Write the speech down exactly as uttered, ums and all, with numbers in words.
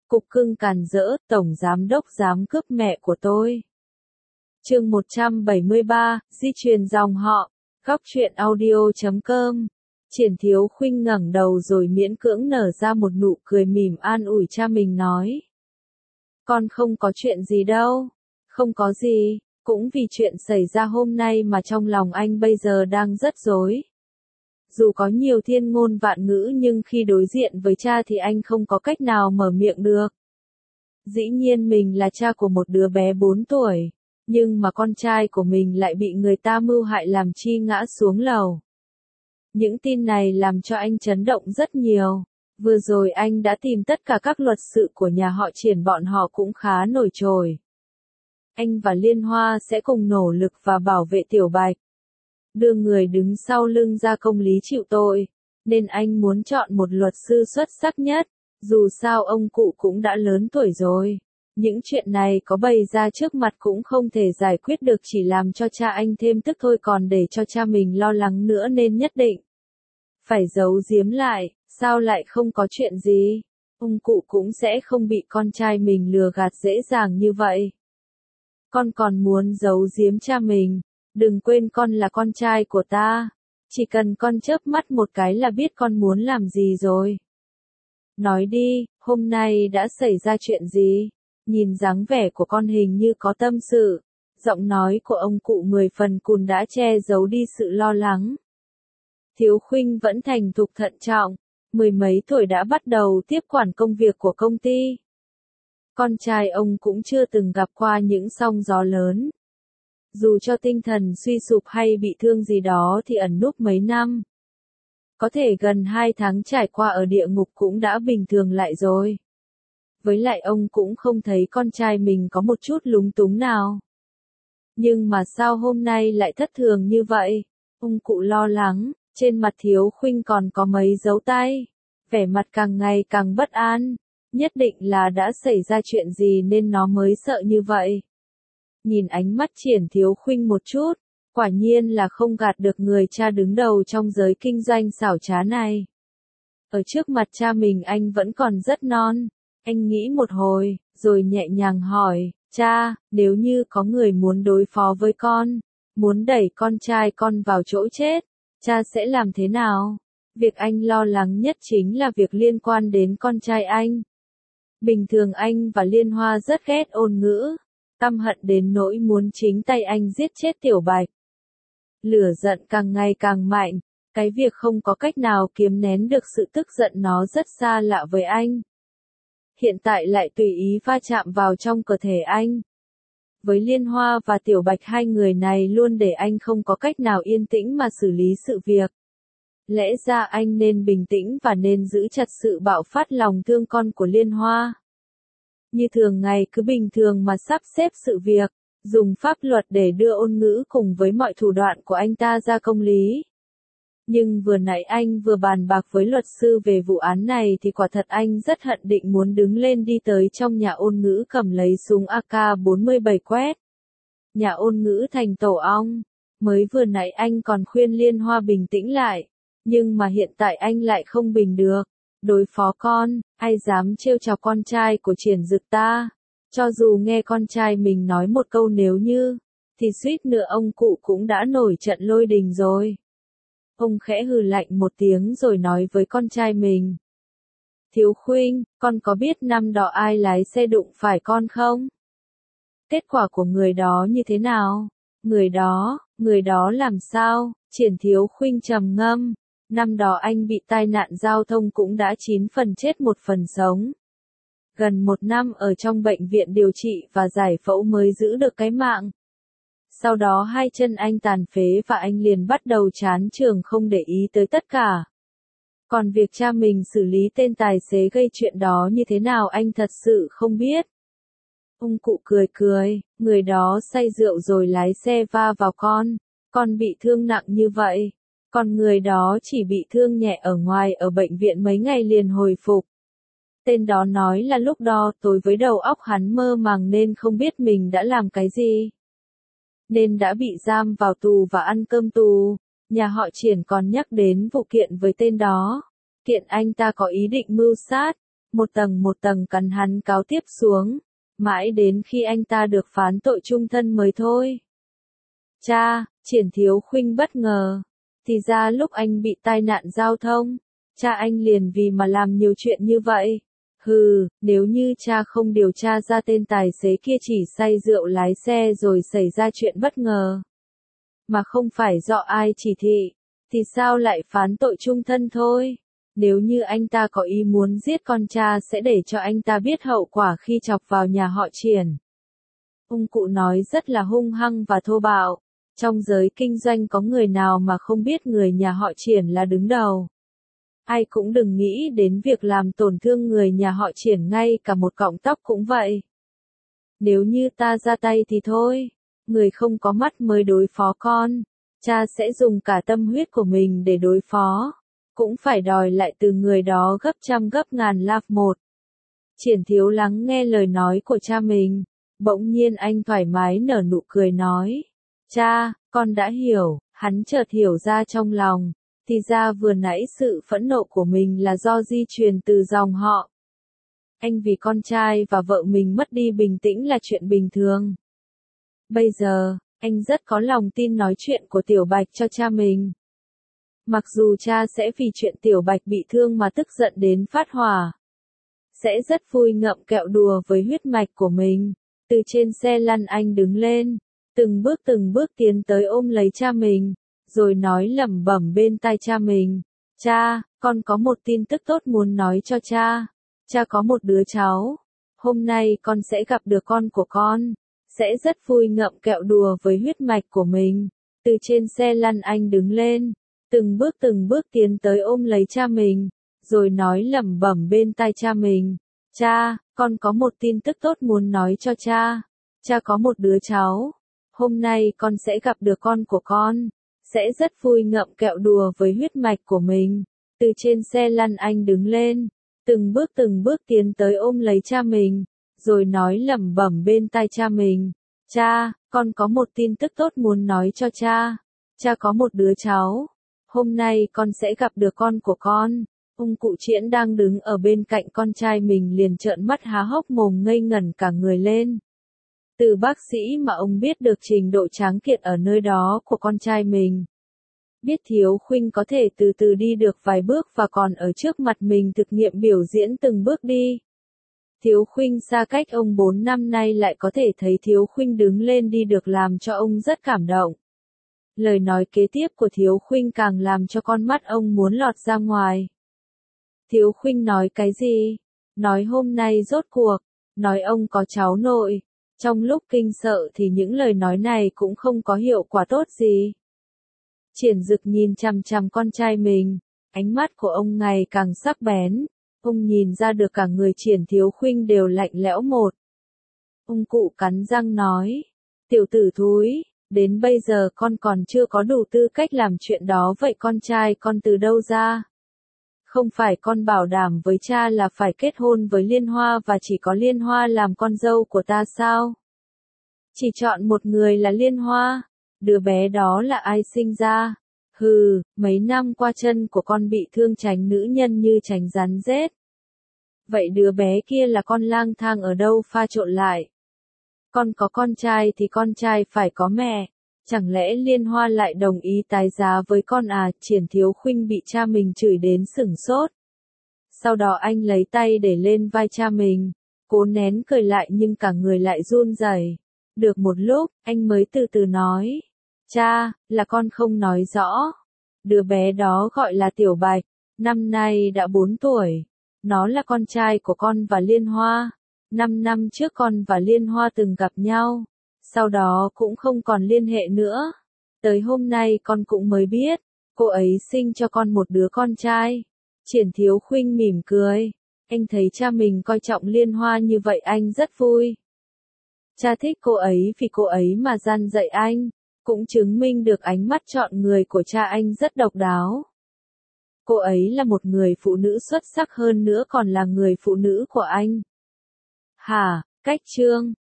Cục cưng càn rỡ, tổng giám đốc dám cướp mẹ của tôi. Chương một trăm bảy mươi ba, di truyền dòng họ, góc truyện audio chấm com. Triển Thiếu Khuynh ngẩng đầu rồi miễn cưỡng nở ra một nụ cười mỉm an ủi cha mình nói. Con không có chuyện gì đâu, không có gì, cũng vì chuyện xảy ra hôm nay mà trong lòng anh bây giờ đang rất rối. Dù có nhiều thiên ngôn vạn ngữ nhưng khi đối diện với cha thì anh không có cách nào mở miệng được. Dĩ nhiên mình là cha của một đứa bé bốn tuổi, nhưng mà con trai của mình lại bị người ta mưu hại làm chi ngã xuống lầu. Những tin này làm cho anh chấn động rất nhiều. Vừa rồi anh đã tìm tất cả các luật sự của nhà họ Triển, bọn họ cũng khá nổi trội. Anh và Liên Hoa sẽ cùng nỗ lực và bảo vệ Tiểu Bạch. Đưa người đứng sau lưng ra công lý chịu tội, nên anh muốn chọn một luật sư xuất sắc nhất, dù sao ông cụ cũng đã lớn tuổi rồi. Những chuyện này có bày ra trước mặt cũng không thể giải quyết được, chỉ làm cho cha anh thêm tức thôi, còn để cho cha mình lo lắng nữa nên nhất định phải giấu giếm lại, sao lại không có chuyện gì, ông cụ cũng sẽ không bị con trai mình lừa gạt dễ dàng như vậy. Con còn muốn giấu giếm cha mình, đừng quên con là con trai của ta, chỉ cần con chớp mắt một cái là biết con muốn làm gì rồi. Nói đi, hôm nay đã xảy ra chuyện gì? Nhìn dáng vẻ của con hình như có tâm sự. Giọng nói của ông cụ mười phần cùn đã che giấu đi sự lo lắng. Thiếu Khuynh vẫn thành thục thận trọng, mười mấy tuổi đã bắt đầu tiếp quản công việc của công ty. Con trai ông cũng chưa từng gặp qua những sóng gió lớn. Dù cho tinh thần suy sụp hay bị thương gì đó thì ẩn núp mấy năm. Có thể gần hai tháng trải qua ở địa ngục cũng đã bình thường lại rồi. Với lại ông cũng không thấy con trai mình có một chút lúng túng nào. Nhưng mà sao hôm nay lại thất thường như vậy? Ông cụ lo lắng, trên mặt Thiếu Khuynh còn có mấy dấu tay. Vẻ mặt càng ngày càng bất an. Nhất định là đã xảy ra chuyện gì nên nó mới sợ như vậy. Nhìn ánh mắt Triển Thiếu Khuynh một chút, quả nhiên là không gạt được người cha đứng đầu trong giới kinh doanh xảo trá này. Ở trước mặt cha mình anh vẫn còn rất non. Anh nghĩ một hồi, rồi nhẹ nhàng hỏi, cha, nếu như có người muốn đối phó với con, muốn đẩy con trai con vào chỗ chết, cha sẽ làm thế nào? Việc anh lo lắng nhất chính là việc liên quan đến con trai anh. Bình thường anh và Liên Hoa rất ghét ôn ngữ, căm hận đến nỗi muốn chính tay anh giết chết Tiểu Bạch. Lửa giận càng ngày càng mạnh, cái việc không có cách nào kiềm nén được sự tức giận nó rất xa lạ với anh. Hiện tại lại tùy ý va chạm vào trong cơ thể anh. Với Liên Hoa và Tiểu Bạch, hai người này luôn để anh không có cách nào yên tĩnh mà xử lý sự việc. Lẽ ra anh nên bình tĩnh và nên giữ chặt sự bạo phát lòng thương con của Liên Hoa. Như thường ngày cứ bình thường mà sắp xếp sự việc, dùng pháp luật để đưa ôn ngữ cùng với mọi thủ đoạn của anh ta ra công lý. Nhưng vừa nãy anh vừa bàn bạc với luật sư về vụ án này thì quả thật anh rất hận, định muốn đứng lên đi tới trong nhà ôn ngữ cầm lấy súng A K bốn mươi bảy quét. Nhà ôn ngữ thành tổ ong. Mới vừa nãy anh còn khuyên Liên Hoa bình tĩnh lại, nhưng mà hiện tại anh lại không bình được. Đối phó con, ai dám trêu chọc con trai của Triển Dực ta? Cho dù nghe con trai mình nói một câu nếu như, thì suýt nữa ông cụ cũng đã nổi trận lôi đình rồi. Ông khẽ hừ lạnh một tiếng rồi nói với con trai mình. Thiếu Khuynh, con có biết năm đó ai lái xe đụng phải con không? Kết quả của người đó như thế nào? Người đó, người đó làm sao? Triển Thiếu Khuynh trầm ngâm. Năm đó anh bị tai nạn giao thông cũng đã chín phần chết một phần sống. Gần một năm ở trong bệnh viện điều trị và giải phẫu mới giữ được cái mạng. Sau đó hai chân anh tàn phế và anh liền bắt đầu chán trường không để ý tới tất cả. Còn việc cha mình xử lý tên tài xế gây chuyện đó như thế nào anh thật sự không biết. Ông cụ cười cười, người đó say rượu rồi lái xe va vào con, con bị thương nặng như vậy. Còn người đó chỉ bị thương nhẹ ở ngoài ở bệnh viện mấy ngày liền hồi phục. Tên đó nói là lúc đó tối với đầu óc hắn mơ màng nên không biết mình đã làm cái gì. Nên đã bị giam vào tù và ăn cơm tù. Nhà họ Triển còn nhắc đến vụ kiện với tên đó. Kiện anh ta có ý định mưu sát. một tầng một tầng cắn hắn cáo tiếp xuống, mãi đến khi anh ta được phán tội chung thân mới thôi. Cha, Triển Thiếu Khuynh bất ngờ. Thì ra lúc anh bị tai nạn giao thông, cha anh liền vì mà làm nhiều chuyện như vậy. Hừ, nếu như cha không điều tra ra tên tài xế kia chỉ say rượu lái xe rồi xảy ra chuyện bất ngờ, mà không phải do ai chỉ thị, thì sao lại phán tội chung thân thôi. Nếu như anh ta có ý muốn giết con cha sẽ để cho anh ta biết hậu quả khi chọc vào nhà họ Triển. Ông cụ nói rất là hung hăng và thô bạo. Trong giới kinh doanh có người nào mà không biết người nhà họ Triển là đứng đầu. Ai cũng đừng nghĩ đến việc làm tổn thương người nhà họ Triển, ngay cả một cọng tóc cũng vậy. Nếu như ta ra tay thì thôi, người không có mắt mới đối phó con, cha sẽ dùng cả tâm huyết của mình để đối phó, cũng phải đòi lại từ người đó gấp trăm gấp ngàn lạp một. Triển Thiếu lắng nghe lời nói của cha mình, bỗng nhiên anh thoải mái nở nụ cười nói, cha, con đã hiểu. Hắn chợt hiểu ra trong lòng, thì ra vừa nãy sự phẫn nộ của mình là do di truyền từ dòng họ. Anh vì con trai và vợ mình mất đi bình tĩnh là chuyện bình thường. Bây giờ, anh rất có lòng tin nói chuyện của Tiểu Bạch cho cha mình. Mặc dù cha sẽ vì chuyện Tiểu Bạch bị thương mà tức giận đến phát hỏa, sẽ rất vui ngậm kẹo đùa với huyết mạch của mình. Từ trên xe lăn anh đứng lên, từng bước từng bước tiến tới ôm lấy cha mình, rồi nói lẩm bẩm bên tai cha mình, cha, con có một tin tức tốt muốn nói cho cha, cha có một đứa cháu, hôm nay con sẽ gặp được con của con, sẽ rất vui ngậm kẹo đùa với huyết mạch của mình. Từ trên xe lăn anh đứng lên, từng bước từng bước tiến tới ôm lấy cha mình, rồi nói lẩm bẩm bên tai cha mình, cha, con có một tin tức tốt muốn nói cho cha, cha có một đứa cháu. Hôm nay con sẽ gặp được con của con, sẽ rất vui ngậm kẹo đùa với huyết mạch của mình. Từ trên xe lăn anh đứng lên, từng bước từng bước tiến tới ôm lấy cha mình, rồi nói lẩm bẩm bên tai cha mình, cha, con có một tin tức tốt muốn nói cho cha, cha có một đứa cháu. Hôm nay con sẽ gặp được con của con. Ông cụ Triển đang đứng ở bên cạnh con trai mình liền trợn mắt há hốc mồm ngây ngẩn cả người lên. Từ bác sĩ mà ông biết được trình độ tráng kiện ở nơi đó của con trai mình. Biết Thiếu Khuynh có thể từ từ đi được vài bước và còn ở trước mặt mình thực nghiệm biểu diễn từng bước đi. Thiếu Khuynh xa cách ông bốn năm nay lại có thể thấy Thiếu Khuynh đứng lên đi được làm cho ông rất cảm động. Lời nói kế tiếp của Thiếu Khuynh càng làm cho con mắt ông muốn lọt ra ngoài. Thiếu Khuynh nói cái gì? Nói hôm nay rốt cuộc, nói ông có cháu nội. Trong lúc kinh sợ thì những lời nói này cũng không có hiệu quả tốt gì. Triển Dực nhìn chằm chằm con trai mình, ánh mắt của ông ngày càng sắc bén. Ông nhìn ra được cả người Triển Thiếu Khuynh đều lạnh lẽo một. Ông cụ cắn răng nói, tiểu tử thúi, đến bây giờ con còn chưa có đủ tư cách làm chuyện đó, vậy con trai con từ đâu ra? Không phải con bảo đảm với cha là phải kết hôn với Liên Hoa và chỉ có Liên Hoa làm con dâu của ta sao? Chỉ chọn một người là Liên Hoa, đứa bé đó là ai sinh ra? Hừ, mấy năm qua chân của con bị thương tránh nữ nhân như tránh rắn rết. Vậy đứa bé kia là con lang thang ở đâu pha trộn lại? Con có con trai thì con trai phải có mẹ. Chẳng lẽ Liên Hoa lại đồng ý tái giá với con à? Triển Thiếu Khuynh bị cha mình chửi đến sửng sốt. Sau đó anh lấy tay để lên vai cha mình, cố nén cười lại nhưng cả người lại run rẩy. Được một lúc, anh mới từ từ nói, cha, là con không nói rõ. Đứa bé đó gọi là Tiểu Bạch, năm nay đã bốn tuổi. Nó là con trai của con và Liên Hoa. Năm năm trước con và Liên Hoa từng gặp nhau. Sau đó cũng không còn liên hệ nữa. Tới hôm nay con cũng mới biết, cô ấy sinh cho con một đứa con trai. Triển Thiếu Khuynh mỉm cười. Anh thấy cha mình coi trọng Liên Hoa như vậy anh rất vui. Cha thích cô ấy vì cô ấy mà gian dạy anh, cũng chứng minh được ánh mắt chọn người của cha anh rất độc đáo. Cô ấy là một người phụ nữ xuất sắc hơn nữa còn là người phụ nữ của anh. Hả, cách chương